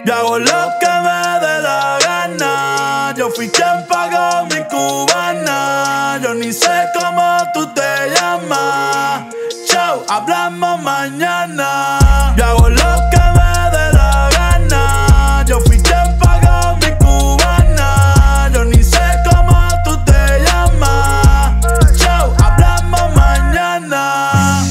Yo hago lo que me dé la gana. Yo fui quien pagó mi cubana. Yo ni sé cómo tú te llamas. Chao, hablamos mañana. Yo hago lo que me dé la gana. Yo fui quien pagó mi cubana. Yo ni sé cómo tú te llamas. Chao, hablamos mañana.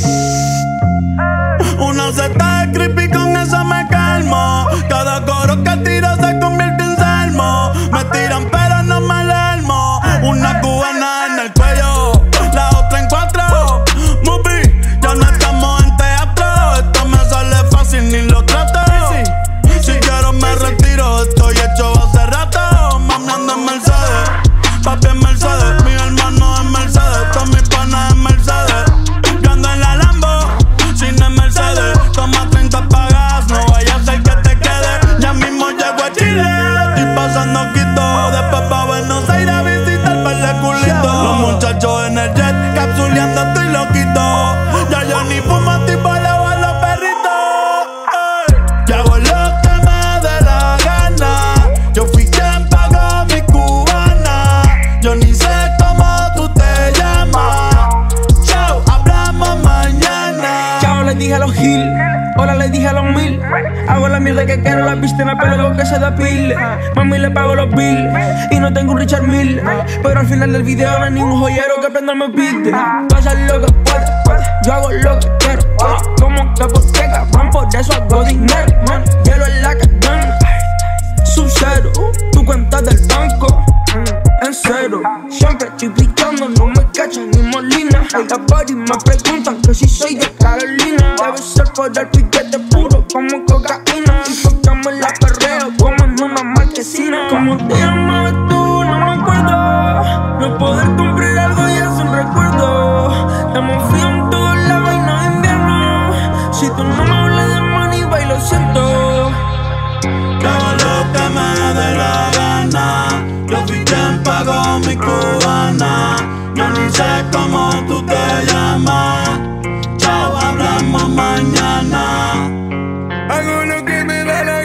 Una seta de creepy, con eso me calmo. Cada coro que tiro se convierte en salmo. Me tiran pero no me alarmo. Una cubana en el cuello, la otra en cuatro. Movie, ya no estamos en teatro. Esto me sale fácil, ni lo trato. Si quiero me retiro, estoy hecho hace rato. Mamando en Mercedes, papi en Mercedes. Mi hermano en Mercedes, todos mis panas en Mercedes. Yo ando en la Lambo, sin en Mercedes. Toma 30 pagas, no vaya a ser que te quede. Ya mismo llego a Chile, estoy pasando quito. Después pa' Buenos Aires a visitar par de culitos. Los muchachos en el jet, capsuleando estoy loquito. Ya yo ni fumo, tipo lavo a los perritos. Yo hago lo que me dé la gana. Yo fui quien pagó mi cubana. Yo ni sé cómo tú te llamas. Chao, hablamos mañana. Chao, les dije a los Gil, hola les dije a los mil. Hago la mierda que quiero, la viste en el pelo con que se depile. Mami le pago los bills y no tengo un Richard Mille. Pero al final del video no hay ningún joyero que prenda me pide. Tú haces lo que puedes, yo hago lo que quiero. Como que por qué cabrón, por eso hago dinero. Hielo en la cadena, Sub-Zero, tu cuenta del banco en cero. Siempre estoy brillando, no me cachan ni molina. Y las buddies me preguntan que si soy de Carolina. Debe ser por el piquete puro como cocaína. Y tocamos la perreo como en una marquesina. ¿Cómo te llamabas tú? No me acuerdo. No poder cumplir algo ya es un recuerdo. Estamos fríos en todos lados y no es invierno. Si tú no me hablas de money, bailo, lo siento. Yo hago lo que me dé la gana. Yo fui quien pagó mi cubana. Yo ni sé cómo tú te llamas. Chao, hablamos mañana. Hago lo que me da la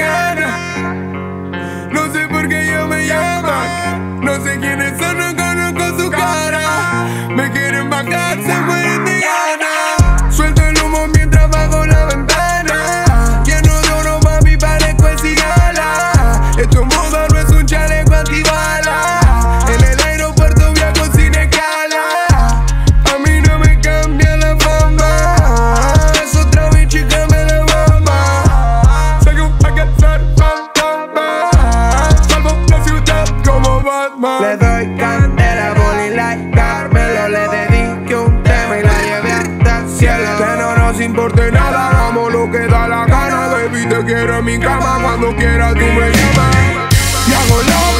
gana. No sé por qué ellos me llaman. No sé quiénes son, no conozco su cara. Me quieren bajar, se mueren de gana. Suelto el humo mientras bajo la ventana. Lleno de oro, papi, parezco el cigala. Esto moda, no es un chaleco antibala. En el aeropuerto viajo sin escala. A mí no me cambia la fama. Es otra bitch que me la mama. Salgo a cazar fantasmas. Salvo la ciudad como Batman. Le doy candela, boli like Carmelo. Le dediqué un tema y la llevé hasta el cielo. Que no nos importe nada, hagamos lo que da la gana. Baby, te quiero en mi cama, cuando quieras tú me llamas. Y hago lo